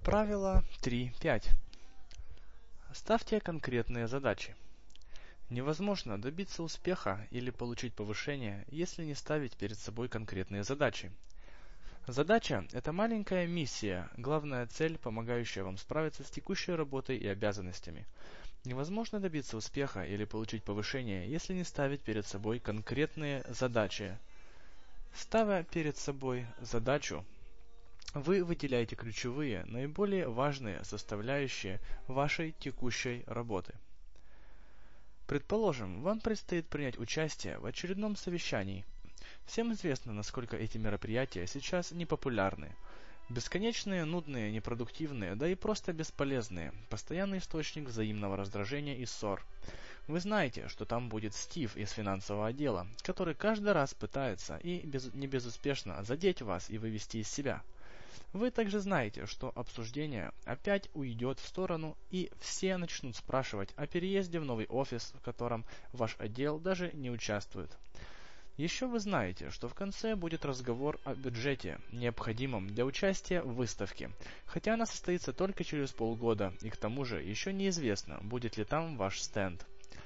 Правило 3.5. Ставьте конкретные задачи. Невозможно добиться успеха или получить повышение, если не ставить перед собой конкретные задачи. Задача– это маленькая миссия, главная цель, помогающая вам справиться с текущей работой и обязанностями. Невозможно добиться успеха или получить повышение, если не ставить перед собой конкретные задачи. Ставя перед собой задачу, вы выделяете ключевые, наиболее важные составляющие вашей текущей работы. Предположим, вам предстоит принять участие в очередном совещании. Всем известно, насколько эти мероприятия сейчас непопулярны. Бесконечные, нудные, непродуктивные, да и просто бесполезные, постоянный источник взаимного раздражения и ссор. Вы знаете, что там будет Стив из финансового отдела, который каждый раз пытается и не безуспешно задеть вас и вывести из себя. Вы также знаете, что обсуждение опять уйдет в сторону, и все начнут спрашивать о переезде в новый офис, в котором ваш отдел даже не участвует. Еще вы знаете, что в конце будет разговор о бюджете, необходимом для участия в выставке, хотя она состоится только через полгода, и к тому же еще неизвестно, будет ли там ваш стенд.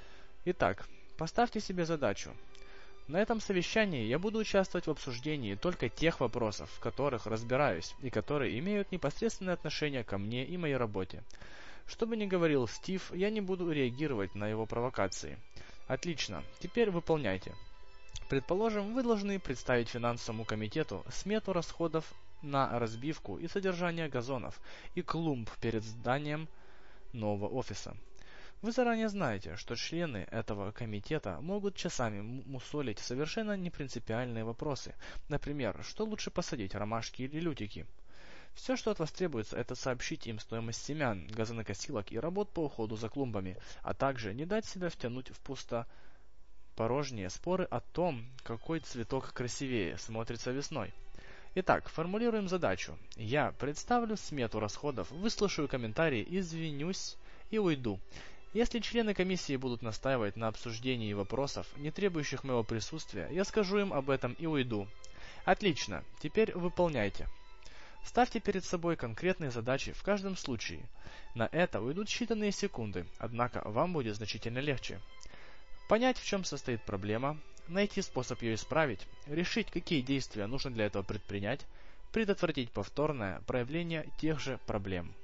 Итак, поставьте себе задачу. На этом совещании я буду участвовать в обсуждении только тех вопросов, в которых разбираюсь и которые имеют непосредственное отношение ко мне и моей работе. Что бы ни говорил Стив, я не буду реагировать на его провокации. Отлично, теперь выполняйте. Предположим, вы должны представить финансовому комитету смету расходов на разбивку и содержание газонов и клумб перед зданием нового офиса. Вы заранее знаете, что члены этого комитета могут часами мусолить совершенно непринципиальные вопросы. Например, что лучше посадить, ромашки или лютики? Все, что от вас требуется, это сообщить им стоимость семян, газонокосилок и работ по уходу за клумбами, а также не дать себя втянуть в пустопорожние споры о том, какой цветок красивее смотрится весной. Итак, формулируем задачу. Я представлю смету расходов, выслушаю комментарии, извинюсь и уйду. Если члены комиссии будут настаивать на обсуждении вопросов, не требующих моего присутствия, я скажу им об этом и уйду. Отлично, теперь выполняйте. Ставьте перед собой конкретные задачи в каждом случае. На это уйдут считанные секунды, однако вам будет значительно легче. Понять, в чем состоит проблема, найти способ ее исправить, решить, какие действия нужно для этого предпринять, предотвратить повторное проявление тех же проблем.